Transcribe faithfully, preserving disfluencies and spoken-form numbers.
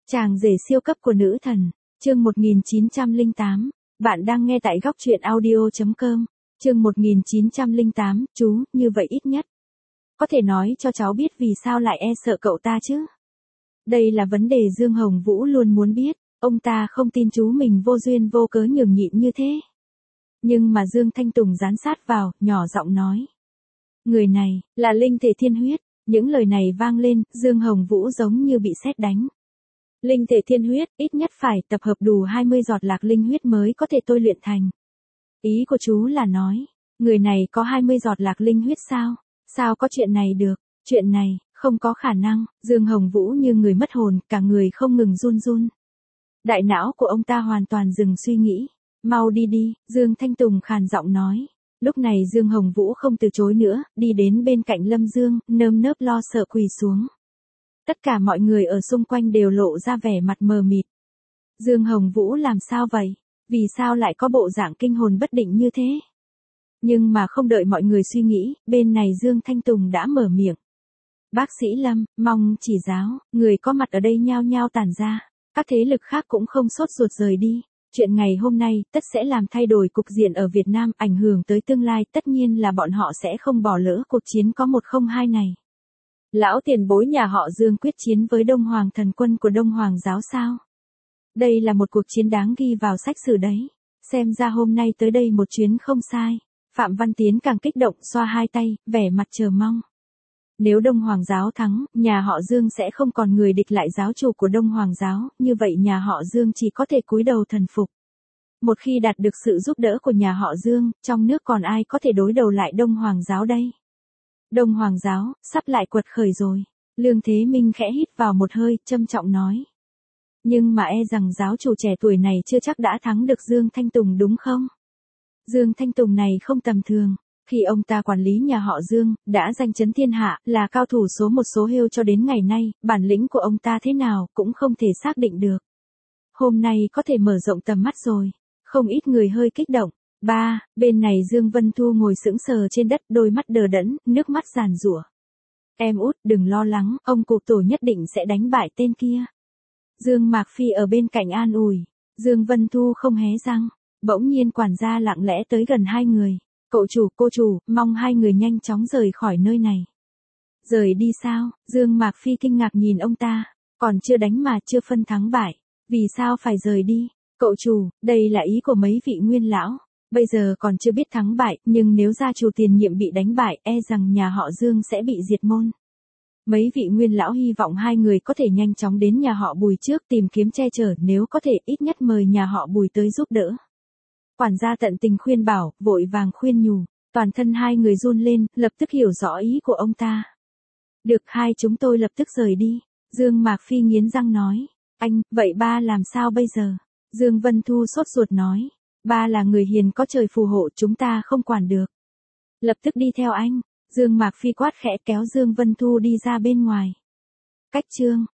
Chàng rể siêu cấp của nữ thần, chương một nghìn chín trăm lẻ tám, bạn đang nghe tại góc truyện audio chấm com, chương một nghìn chín trăm lẻ tám, chú, như vậy ít nhất. Có thể nói cho cháu biết vì sao lại e sợ cậu ta chứ? Đây là vấn đề Dương Hồng Vũ luôn muốn biết, ông ta không tin chú mình vô duyên vô cớ nhường nhịn như thế. Nhưng mà Dương Thanh Tùng dán sát vào, nhỏ giọng nói. Người này, là linh thể thiên huyết, những lời này vang lên, Dương Hồng Vũ giống như bị sét đánh. Linh thể thiên huyết, ít nhất phải tập hợp đủ hai mươi giọt lạc linh huyết mới có thể tôi luyện thành. Ý của chú là nói, người này có hai mươi giọt lạc linh huyết sao? Sao có chuyện này được? Chuyện này, không có khả năng. Dương Hồng Vũ như người mất hồn, cả người không ngừng run run. Đại não của ông ta hoàn toàn dừng suy nghĩ. Mau đi đi, Dương Thanh Tùng khàn giọng nói. Lúc này Dương Hồng Vũ không từ chối nữa, đi đến bên cạnh Lâm Dương, nơm nớp lo sợ quỳ xuống. Tất cả mọi người ở xung quanh đều lộ ra vẻ mặt mờ mịt. Dương Hồng Vũ làm sao vậy? Vì sao lại có bộ dạng kinh hồn bất định như thế? Nhưng mà không đợi mọi người suy nghĩ, bên này Dương Thanh Tùng đã mở miệng. Bác sĩ Lâm, mong chỉ giáo, người có mặt ở đây nhao nhao tản ra. Các thế lực khác cũng không sốt ruột rời đi. Chuyện ngày hôm nay tất sẽ làm thay đổi cục diện ở Việt Nam, ảnh hưởng tới tương lai, tất nhiên là bọn họ sẽ không bỏ lỡ cuộc chiến có một không hai này. Lão tiền bối nhà họ Dương quyết chiến với Đông Hoàng thần quân của Đông Hoàng giáo sao? Đây là một cuộc chiến đáng ghi vào sách sử đấy. Xem ra hôm nay tới đây một chuyến không sai. Phạm Văn Tiến càng kích động xoa hai tay, vẻ mặt chờ mong. Nếu Đông Hoàng giáo thắng, nhà họ Dương sẽ không còn người địch lại giáo chủ của Đông Hoàng giáo, như vậy nhà họ Dương chỉ có thể cúi đầu thần phục. Một khi đạt được sự giúp đỡ của nhà họ Dương, trong nước còn ai có thể đối đầu lại Đông Hoàng giáo đây? Đông Hoàng giáo, sắp lại quật khởi rồi. Lương Thế Minh khẽ hít vào một hơi, trầm trọng nói. Nhưng mà e rằng giáo chủ trẻ tuổi này chưa chắc đã thắng được Dương Thanh Tùng đúng không? Dương Thanh Tùng này không tầm thường. Khi ông ta quản lý nhà họ Dương, đã danh chấn thiên hạ, là cao thủ số một số hêu cho đến ngày nay, bản lĩnh của ông ta thế nào cũng không thể xác định được. Hôm nay có thể mở rộng tầm mắt rồi. Không ít người hơi kích động. Ba, bên này Dương Vân Thu ngồi sững sờ trên đất, đôi mắt đờ đẫn, nước mắt giàn giụa. Em út, đừng lo lắng, ông cụ tổ nhất định sẽ đánh bại tên kia. Dương Mạc Phi ở bên cạnh an ủi. Dương Vân Thu không hé răng. Bỗng nhiên quản gia lặng lẽ tới gần hai người. Cậu chủ, cô chủ, mong hai người nhanh chóng rời khỏi nơi này. Rời đi sao? Dương Mạc Phi kinh ngạc nhìn ông ta. Còn chưa đánh mà chưa phân thắng bại. Vì sao phải rời đi? Cậu chủ, đây là ý của mấy vị nguyên lão. Bây giờ còn chưa biết thắng bại, nhưng nếu gia chủ tiền nhiệm bị đánh bại, e rằng nhà họ Dương sẽ bị diệt môn. Mấy vị nguyên lão hy vọng hai người có thể nhanh chóng đến nhà họ Bùi trước tìm kiếm che chở, nếu có thể ít nhất mời nhà họ Bùi tới giúp đỡ. Quản gia tận tình khuyên bảo, vội vàng khuyên nhủ, toàn thân hai người run lên, lập tức hiểu rõ ý của ông ta. Được, hai chúng tôi lập tức rời đi. Dương Mạc Phi nghiến răng nói, anh, vậy ba làm sao bây giờ? Dương Vân Thu sốt ruột nói, ba là người hiền có trời phù hộ, chúng ta không quản được. Lập tức đi theo anh. Dương Mạc Phi quát khẽ kéo Dương Vân Thu đi ra bên ngoài. Cách chương.